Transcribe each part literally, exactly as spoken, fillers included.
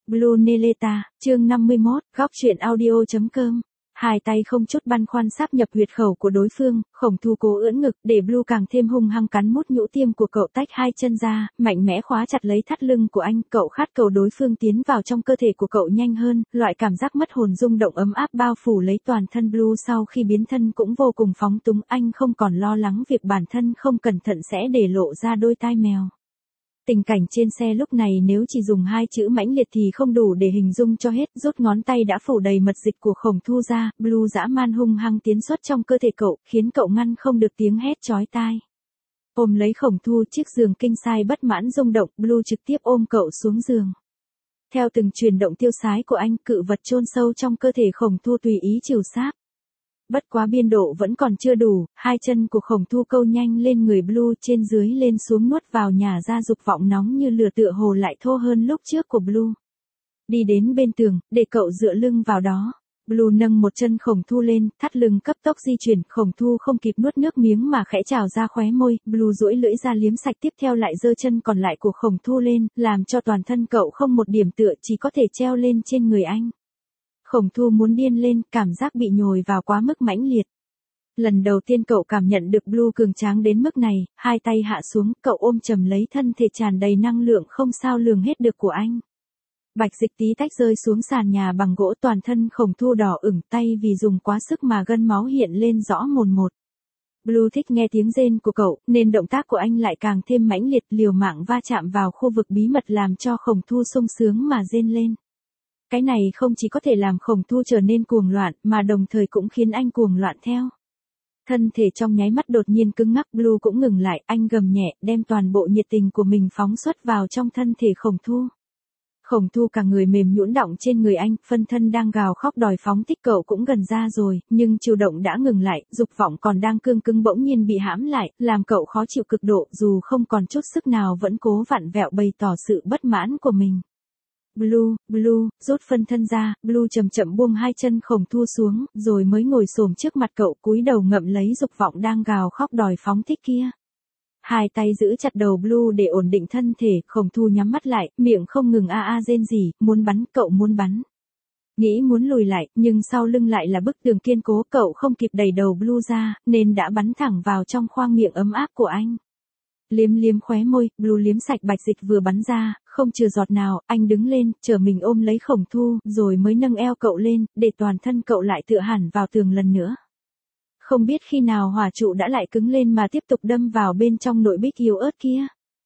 Blue Neleta, chương năm mươi mốt, góc truyện audio.com. Hai tay không chút băn khoăn sáp nhập huyệt khẩu của đối phương, Khổng Thu cố ưỡn ngực để Blue càng thêm hung hăng cắn mút nhũ tiêm của cậu tách hai chân ra, mạnh mẽ khóa chặt lấy thắt lưng của anh. Cậu khát cầu đối phương tiến vào trong cơ thể của cậu nhanh hơn, loại cảm giác mất hồn rung động ấm áp bao phủ lấy toàn thân Blue. Sau khi biến thân cũng vô cùng phóng túng, anh không còn lo lắng việc bản thân không cẩn thận sẽ để lộ ra đôi tai mèo. Tình cảnh trên xe lúc này nếu chỉ dùng hai chữ mãnh liệt thì không đủ để hình dung cho hết. Rút ngón tay đã phủ đầy mật dịch của Khổng Thu ra, Blue dã man hung hăng tiến xuất trong cơ thể cậu, khiến cậu ngăn không được tiếng hét chói tai. Ôm lấy Khổng Thu, chiếc giường king size bất mãn rung động, Blue trực tiếp ôm cậu xuống giường. Theo từng chuyển động tiêu sái của anh, cự vật chôn sâu trong cơ thể Khổng Thu tùy ý trìu sáp. Bất quá biên độ vẫn còn chưa đủ, hai chân của Khổng Thu câu nhanh lên người Blue, trên dưới lên xuống nuốt vào nhả ra dục vọng nóng như lửa, tựa hồ lại thô hơn lúc trước của Blue. Đi đến bên tường, để cậu dựa lưng vào đó. Blue nâng một chân Khổng Thu lên, thắt lưng cấp tốc di chuyển, Khổng Thu không kịp nuốt nước miếng mà khẽ trào ra khóe môi, Blue duỗi lưỡi ra liếm sạch, tiếp theo lại giơ chân còn lại của Khổng Thu lên, làm cho toàn thân cậu không một điểm tựa, chỉ có thể treo lên trên người anh. Khổng Thu muốn điên lên, cảm giác bị nhồi vào quá mức mãnh liệt. Lần đầu tiên cậu cảm nhận được Blue cường tráng đến mức này, hai tay hạ xuống, cậu ôm chầm lấy thân thể tràn đầy năng lượng không sao lường hết được của anh. Bạch dịch tí tách rơi xuống sàn nhà bằng gỗ, toàn thân Khổng Thu đỏ ửng, tay vì dùng quá sức mà gân máu hiện lên rõ mồn một. Blue thích nghe tiếng rên của cậu, nên động tác của anh lại càng thêm mãnh liệt, liều mạng va chạm vào khu vực bí mật làm cho Khổng Thu sung sướng mà rên lên. Cái này không chỉ có thể làm Khổng Thu trở nên cuồng loạn, mà đồng thời cũng khiến anh cuồng loạn theo. Thân thể trong nháy mắt đột nhiên cứng ngắc, Blue cũng ngừng lại, anh gầm nhẹ, đem toàn bộ nhiệt tình của mình phóng xuất vào trong thân thể Khổng Thu. Khổng Thu cả người mềm nhũn đọng trên người anh, phân thân đang gào khóc đòi phóng thích cậu cũng gần ra rồi, nhưng chiều động đã ngừng lại, dục vọng còn đang cương cứng bỗng nhiên bị hãm lại, làm cậu khó chịu cực độ, dù không còn chút sức nào vẫn cố vặn vẹo bày tỏ sự bất mãn của mình. Blue, Blue, rút phân thân ra, Blue chậm chậm buông hai chân Khổng Thu xuống, rồi mới ngồi xổm trước mặt cậu, cúi đầu ngậm lấy dục vọng đang gào khóc đòi phóng thích kia. Hai tay giữ chặt đầu Blue để ổn định thân thể, Khổng Thu nhắm mắt lại, miệng không ngừng a a rên rỉ, muốn bắn, cậu muốn bắn. Nghĩ muốn lùi lại, nhưng sau lưng lại là bức tường kiên cố, cậu không kịp đẩy đầu Blue ra, nên đã bắn thẳng vào trong khoang miệng ấm áp của anh. Liếm liếm khóe môi, Blue liếm sạch bạch dịch vừa bắn ra, không chừa giọt nào, anh đứng lên, chờ mình ôm lấy Khổng Thu, rồi mới nâng eo cậu lên, để toàn thân cậu lại tựa hẳn vào tường lần nữa. Không biết khi nào hỏa trụ đã lại cứng lên mà tiếp tục đâm vào bên trong nội bích yếu ớt kia.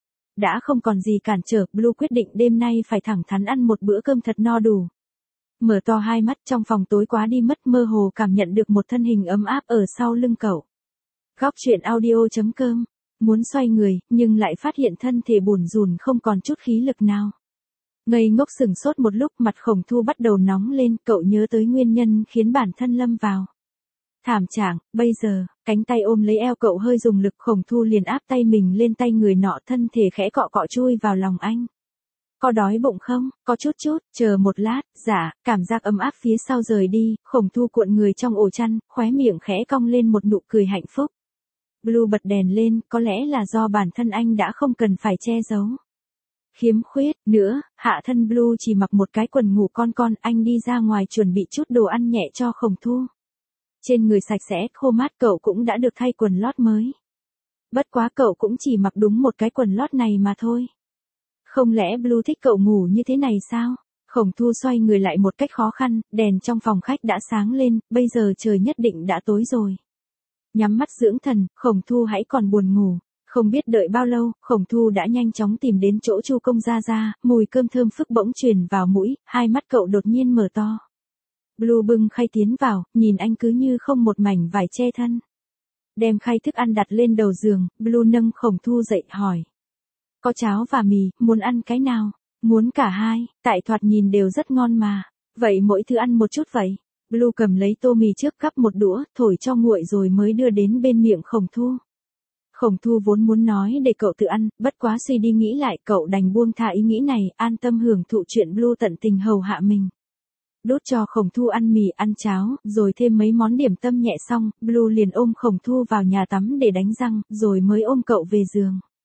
Đã không còn gì cản trở, Blue quyết định đêm nay phải thẳng thắn ăn một bữa cơm thật no đủ. Mở to hai mắt, trong phòng tối quá đi mất, mơ hồ cảm nhận được một thân hình ấm áp ở sau lưng cậu. Góc truyện audio.com. Muốn xoay người, nhưng lại phát hiện thân thể bủn rủn không còn chút khí lực nào. Ngây ngốc sừng sốt một lúc, mặt Khổng Thu bắt đầu nóng lên, cậu nhớ tới nguyên nhân khiến bản thân lâm vào thảm trạng. Bây giờ, cánh tay ôm lấy eo cậu hơi dùng lực, Khổng Thu liền áp tay mình lên tay người nọ, thân thể khẽ cọ cọ chui vào lòng anh. Có đói bụng không? Có chút chút, chờ một lát. Dạ. Cảm giác ấm áp phía sau rời đi, Khổng Thu cuộn người trong ổ chăn, khóe miệng khẽ cong lên một nụ cười hạnh phúc. Blue bật đèn lên, có lẽ là do bản thân anh đã không cần phải che giấu khiếm khuyết nữa. Hạ thân Blue chỉ mặc một cái quần ngủ con con, anh đi ra ngoài chuẩn bị chút đồ ăn nhẹ cho Khổng Thu. Trên người sạch sẽ, khô mát, cậu cũng đã được thay quần lót mới. Bất quá cậu cũng chỉ mặc đúng một cái quần lót này mà thôi. Không lẽ Blue thích cậu ngủ như thế này sao? Khổng Thu xoay người lại một cách khó khăn, đèn trong phòng khách đã sáng lên, bây giờ trời nhất định đã tối rồi. Nhắm mắt dưỡng thần, Khổng Thu hãy còn buồn ngủ. Không biết đợi bao lâu, Khổng Thu đã nhanh chóng tìm đến chỗ Chu Công Gia Gia, mùi cơm thơm phức bỗng truyền vào mũi, hai mắt cậu đột nhiên mở to. Blue bưng khay tiến vào, nhìn anh cứ như không một mảnh vải che thân. Đem khay thức ăn đặt lên đầu giường, Blue nâng Khổng Thu dậy hỏi. Có cháo và mì, muốn ăn cái nào? Muốn cả hai, tại thoạt nhìn đều rất ngon mà. Vậy mỗi thứ ăn một chút vậy. Blue cầm lấy tô mì trước, cắp một đũa, thổi cho nguội rồi mới đưa đến bên miệng Khổng Thu. Khổng Thu vốn muốn nói để cậu tự ăn, bất quá suy đi nghĩ lại, cậu đành buông thả ý nghĩ này, an tâm hưởng thụ chuyện Blue tận tình hầu hạ mình. Đút cho Khổng Thu ăn mì, ăn cháo, rồi thêm mấy món điểm tâm nhẹ xong, Blue liền ôm Khổng Thu vào nhà tắm để đánh răng, rồi mới ôm cậu về giường.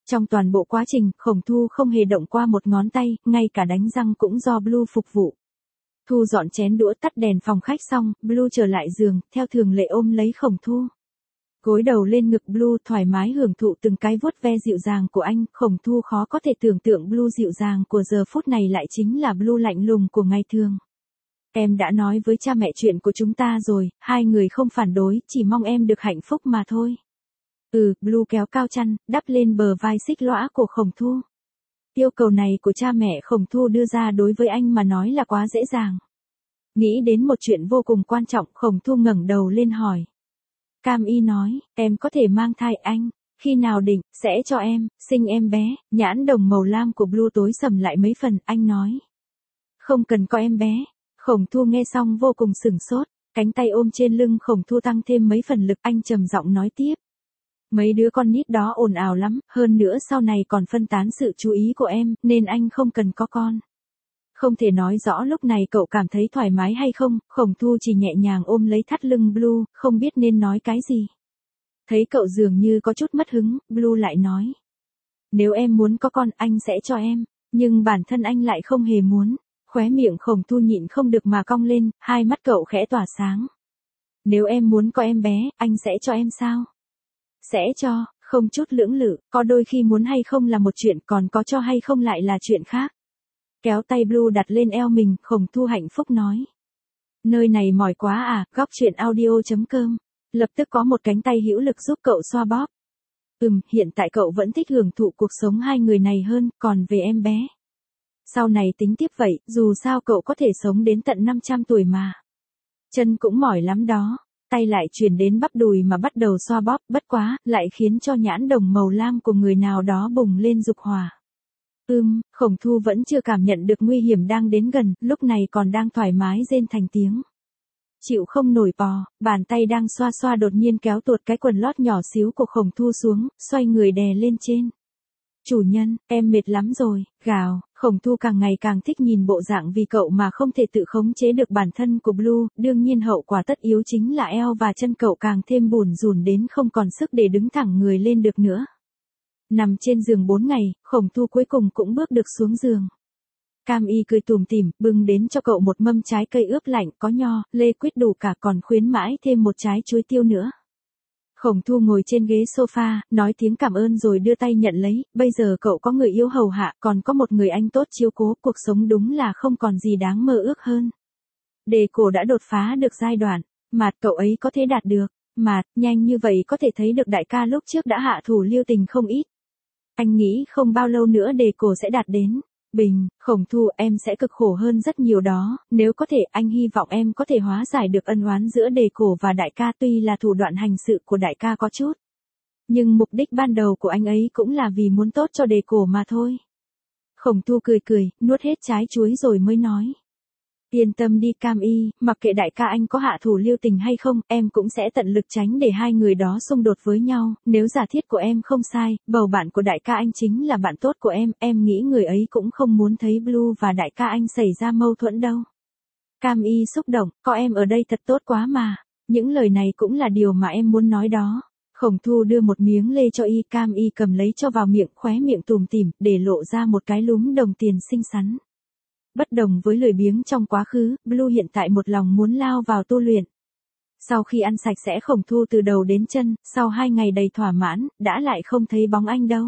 Trong toàn bộ quá trình, Khổng Thu không hề động qua một ngón tay, ngay cả đánh răng cũng do Blue phục vụ. Thu dọn chén đũa tắt đèn phòng khách xong, Blue trở lại giường, theo thường lệ ôm lấy Khổng Thu. Gối đầu lên ngực Blue thoải mái hưởng thụ từng cái vuốt ve dịu dàng của anh, Khổng Thu khó có thể tưởng tượng Blue dịu dàng của giờ phút này lại chính là Blue lạnh lùng của ngày thường. Em đã nói với cha mẹ chuyện của chúng ta rồi, hai người không phản đối, chỉ mong em được hạnh phúc mà thôi. Ừ, Blue kéo cao chăn, đắp lên bờ vai xích lõa của Khổng Thu. Yêu cầu này của cha mẹ Khổng Thu đưa ra đối với anh mà nói là quá dễ dàng. Nghĩ đến một chuyện vô cùng quan trọng, Khổng Thu ngẩng đầu lên hỏi. Cam Y nói, em có thể mang thai anh, khi nào định, sẽ cho em, sinh em bé, nhãn đồng màu lam của Blue tối sầm lại mấy phần, anh nói. Không cần có em bé. Khổng Thu nghe xong vô cùng sửng sốt, cánh tay ôm trên lưng Khổng Thu tăng thêm mấy phần lực, anh trầm giọng nói tiếp. Mấy đứa con nít đó ồn ào lắm, hơn nữa sau này còn phân tán sự chú ý của em, nên anh không cần có con. Không thể nói rõ lúc này cậu cảm thấy thoải mái hay không, Khổng Thu chỉ nhẹ nhàng ôm lấy thắt lưng Blue, không biết nên nói cái gì. Thấy cậu dường như có chút mất hứng, Blue lại nói. Nếu em muốn có con, anh sẽ cho em, nhưng bản thân anh lại không hề muốn. Khóe miệng Khổng Thu nhịn không được mà cong lên, hai mắt cậu khẽ tỏa sáng. Nếu em muốn có em bé, anh sẽ cho em sao? Sẽ cho, không chút lưỡng lự, có đôi khi muốn hay không là một chuyện, còn có cho hay không lại là chuyện khác. Kéo tay Blue đặt lên eo mình, Khổng Thu hạnh phúc nói. Nơi này mỏi quá à, góc chuyện audio chấm com. Lập tức có một cánh tay hữu lực giúp cậu xoa bóp. Ừm, hiện tại cậu vẫn thích hưởng thụ cuộc sống hai người này hơn, còn về em bé. Sau này tính tiếp vậy, dù sao cậu có thể sống đến tận năm trăm tuổi mà. Chân cũng mỏi lắm đó. Tay lại chuyển đến bắp đùi mà bắt đầu xoa bóp, bất quá, lại khiến cho nhãn đồng màu lam của người nào đó bùng lên dục hỏa. Ưm, Khổng Thu vẫn chưa cảm nhận được nguy hiểm đang đến gần, lúc này còn đang thoải mái rên thành tiếng. Chịu không nổi bò, bàn tay đang xoa xoa đột nhiên kéo tuột cái quần lót nhỏ xíu của Khổng Thu xuống, xoay người đè lên trên. Chủ nhân, em mệt lắm rồi, gào, Khổng Thu càng ngày càng thích nhìn bộ dạng vì cậu mà không thể tự khống chế được bản thân của Blue, đương nhiên hậu quả tất yếu chính là eo và chân cậu càng thêm bủn rủn đến không còn sức để đứng thẳng người lên được nữa. Nằm trên giường bốn ngày, Khổng Thu cuối cùng cũng bước được xuống giường. Cam Y cười tủm tỉm, bưng đến cho cậu một mâm trái cây ướp lạnh có nho, lê quýt đủ cả còn khuyến mãi thêm một trái chuối tiêu nữa. Khổng Thu ngồi trên ghế sofa, nói tiếng cảm ơn rồi đưa tay nhận lấy, bây giờ cậu có người yêu hầu hạ, còn có một người anh tốt chiếu cố, cuộc sống đúng là không còn gì đáng mơ ước hơn. Đề cổ đã đột phá được giai đoạn, Mạt cậu ấy có thể đạt được, Mạt, nhanh như vậy có thể thấy được đại ca lúc trước đã hạ thủ lưu tình không ít. Anh nghĩ không bao lâu nữa đề cổ sẽ đạt đến. Bình, Khổng Thu, em sẽ cực khổ hơn rất nhiều đó, nếu có thể anh hy vọng em có thể hóa giải được ân oán giữa đề cổ và đại ca, tuy là thủ đoạn hành sự của đại ca có chút. Nhưng mục đích ban đầu của anh ấy cũng là vì muốn tốt cho đề cổ mà thôi. Khổng Thu cười cười, nuốt hết trái chuối rồi mới nói. Yên tâm đi Cam Y, mặc kệ đại ca anh có hạ thủ lưu tình hay không, em cũng sẽ tận lực tránh để hai người đó xung đột với nhau, nếu giả thiết của em không sai, bầu bạn của đại ca anh chính là bạn tốt của em, em nghĩ người ấy cũng không muốn thấy Blue và đại ca anh xảy ra mâu thuẫn đâu. Cam Y xúc động, có em ở đây thật tốt quá mà, những lời này cũng là điều mà em muốn nói đó. Khổng Thu đưa một miếng lê cho Y, Cam Y cầm lấy cho vào miệng, khóe miệng tủm tỉm, để lộ ra một cái lúm đồng tiền xinh xắn. Bất đồng với lười biếng trong quá khứ, Blue hiện tại một lòng muốn lao vào tu luyện. Sau khi ăn sạch sẽ Khổng Thu từ đầu đến chân, sau hai ngày đầy thỏa mãn, đã lại không thấy bóng anh đâu.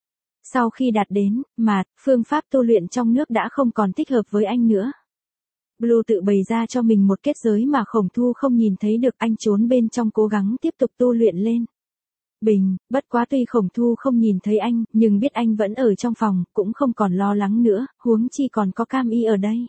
Sau khi đạt đến, mà, phương pháp tu luyện trong nước đã không còn thích hợp với anh nữa. Blue tự bày ra cho mình một kết giới mà Khổng Thu không nhìn thấy được, anh trốn bên trong cố gắng tiếp tục tu luyện lên. Bình, bất quá tuy Khổng Thu không nhìn thấy anh, nhưng biết anh vẫn ở trong phòng, cũng không còn lo lắng nữa, huống chi còn có Cam Y ở đây.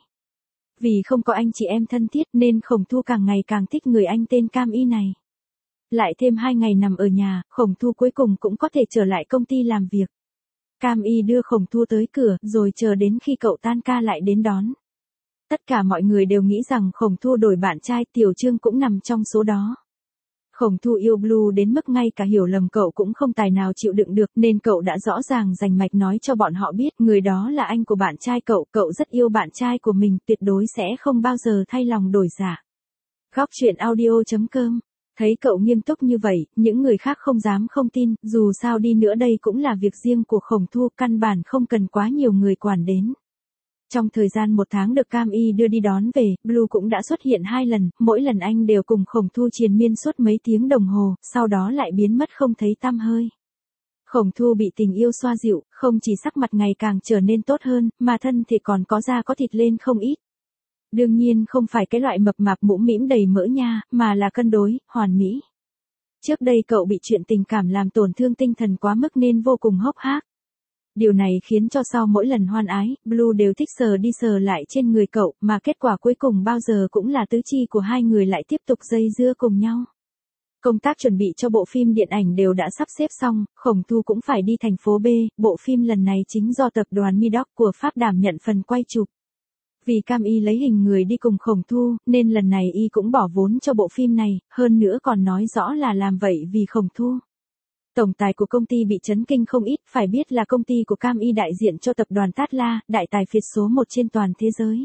Vì không có anh chị em thân thiết nên Khổng Thu càng ngày càng thích người anh tên Cam Y này. Lại thêm hai ngày nằm ở nhà, Khổng Thu cuối cùng cũng có thể trở lại công ty làm việc. Cam Y đưa Khổng Thu tới cửa, rồi chờ đến khi cậu tan ca lại đến đón. Tất cả mọi người đều nghĩ rằng Khổng Thu đổi bạn trai, Tiểu Trương cũng nằm trong số đó. Khổng Thu yêu Blue đến mức ngay cả hiểu lầm cậu cũng không tài nào chịu đựng được, nên cậu đã rõ ràng rành mạch nói cho bọn họ biết người đó là anh của bạn trai cậu, cậu rất yêu bạn trai của mình, tuyệt đối sẽ không bao giờ thay lòng đổi dạ. Góc chuyện audio chấm com Thấy cậu nghiêm túc như vậy, những người khác không dám không tin, dù sao đi nữa đây cũng là việc riêng của Khổng Thu, căn bản không cần quá nhiều người quản đến. Trong thời gian một tháng được Cam Y đưa đi đón về, Blue cũng đã xuất hiện hai lần, mỗi lần anh đều cùng Khổng Thu triền miên suốt mấy tiếng đồng hồ, sau đó lại biến mất không thấy tăm hơi. Khổng Thu bị tình yêu xoa dịu, không chỉ sắc mặt ngày càng trở nên tốt hơn, mà thân thì còn có da có thịt lên không ít. Đương nhiên không phải cái loại mập mạp mũm mĩm đầy mỡ nha, mà là cân đối, hoàn mỹ. Trước đây cậu bị chuyện tình cảm làm tổn thương tinh thần quá mức nên vô cùng hốc hác. Điều này khiến cho sau mỗi lần hoan ái, Blue đều thích sờ đi sờ lại trên người cậu, mà kết quả cuối cùng bao giờ cũng là tứ chi của hai người lại tiếp tục dây dưa cùng nhau. Công tác chuẩn bị cho bộ phim điện ảnh đều đã sắp xếp xong, Khổng Thu cũng phải đi thành phố B, bộ phim lần này chính do tập đoàn Midoc của Pháp đảm nhận phần quay chụp. Vì Cam Y lấy hình người đi cùng Khổng Thu, nên lần này y cũng bỏ vốn cho bộ phim này, hơn nữa còn nói rõ là làm vậy vì Khổng Thu. Tổng tài của công ty bị chấn kinh không ít, phải biết là công ty của Cam Y đại diện cho tập đoàn Tatla, đại tài phiệt số một trên toàn thế giới.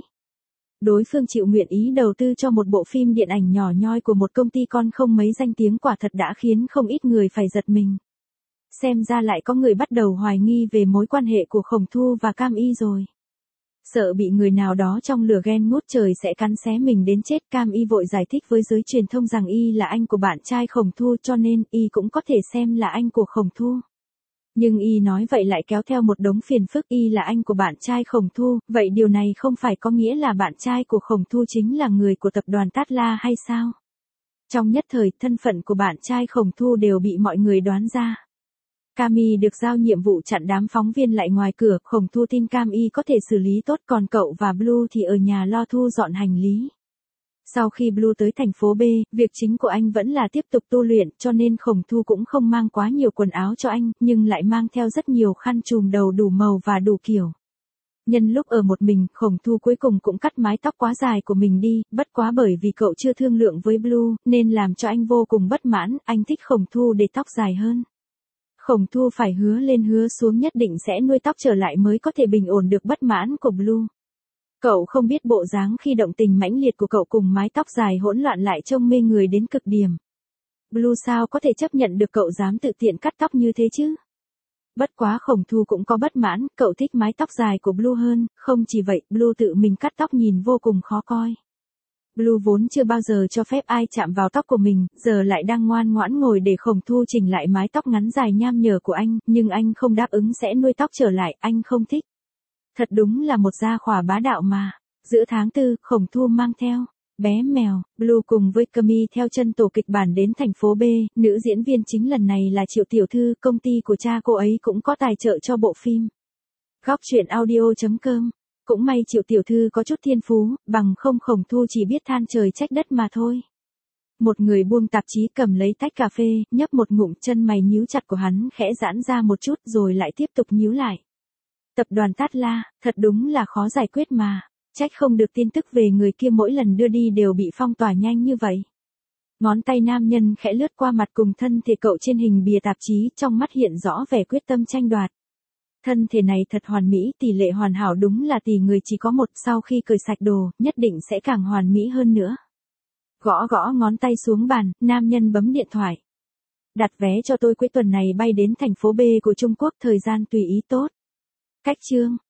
Đối phương chịu nguyện ý đầu tư cho một bộ phim điện ảnh nhỏ nhoi của một công ty con không mấy danh tiếng quả thật đã khiến không ít người phải giật mình. Xem ra lại có người bắt đầu hoài nghi về mối quan hệ của Khổng Thu và Cam Y rồi. Sợ bị người nào đó trong lửa ghen ngút trời sẽ cắn xé mình đến chết, Cam Y vội giải thích với giới truyền thông rằng y là anh của bạn trai Khổng Thu, cho nên y cũng có thể xem là anh của Khổng Thu. Nhưng y nói vậy lại kéo theo một đống phiền phức, y là anh của bạn trai Khổng Thu, vậy điều này không phải có nghĩa là bạn trai của Khổng Thu chính là người của tập đoàn Tatla hay sao? Trong nhất thời, thân phận của bạn trai Khổng Thu đều bị mọi người đoán ra. Cam Y được giao nhiệm vụ chặn đám phóng viên lại ngoài cửa, Khổng Thu tin Cam Y có thể xử lý tốt, còn cậu và Blue thì ở nhà lo thu dọn hành lý. Sau khi Blue tới thành phố B, việc chính của anh vẫn là tiếp tục tu luyện, cho nên Khổng Thu cũng không mang quá nhiều quần áo cho anh, nhưng lại mang theo rất nhiều khăn trùm đầu đủ màu và đủ kiểu. Nhân lúc ở một mình, Khổng Thu cuối cùng cũng cắt mái tóc quá dài của mình đi, bất quá bởi vì cậu chưa thương lượng với Blue, nên làm cho anh vô cùng bất mãn, anh thích Khổng Thu để tóc dài hơn. Khổng Thu phải hứa lên hứa xuống nhất định sẽ nuôi tóc trở lại mới có thể bình ổn được bất mãn của Blue. Cậu không biết bộ dáng khi động tình mãnh liệt của cậu cùng mái tóc dài hỗn loạn lại trông mê người đến cực điểm. Blue sao có thể chấp nhận được cậu dám tự tiện cắt tóc như thế chứ? Bất quá Khổng Thu cũng có bất mãn, cậu thích mái tóc dài của Blue hơn, không chỉ vậy, Blue tự mình cắt tóc nhìn vô cùng khó coi. Blue vốn chưa bao giờ cho phép ai chạm vào tóc của mình, giờ lại đang ngoan ngoãn ngồi để Khổng Thu chỉnh lại mái tóc ngắn dài nham nhở của anh, nhưng anh không đáp ứng sẽ nuôi tóc trở lại, anh không thích. Thật đúng là một gia khỏa bá đạo mà. Giữa tháng tư, Khổng Thu mang theo bé mèo, Blue cùng với Cam Y theo chân tổ kịch bản đến thành phố B, nữ diễn viên chính lần này là Triệu Tiểu Thư, công ty của cha cô ấy cũng có tài trợ cho bộ phim. Góc truyện audio chấm com. Cũng may Triệu Tiểu Thư có chút thiên phú, bằng không Khổng Thu chỉ biết than trời trách đất mà thôi. Một người buông tạp chí cầm lấy tách cà phê, nhấp một ngụm, chân mày nhíu chặt của hắn khẽ giãn ra một chút rồi lại tiếp tục nhíu lại. Tập đoàn Tatla, thật đúng là khó giải quyết mà, trách không được tin tức về người kia mỗi lần đưa đi đều bị phong tỏa nhanh như vậy. Ngón tay nam nhân khẽ lướt qua mặt cùng thân thể cậu trên hình bìa tạp chí, trong mắt hiện rõ vẻ quyết tâm tranh đoạt. Thân thể này thật hoàn mỹ, tỷ lệ hoàn hảo đúng là tỷ người chỉ có một, sau khi cởi sạch đồ, nhất định sẽ càng hoàn mỹ hơn nữa. Gõ gõ ngón tay xuống bàn, nam nhân bấm điện thoại. Đặt vé cho tôi cuối tuần này bay đến thành phố B của Trung Quốc, thời gian tùy ý tốt. Cách chương.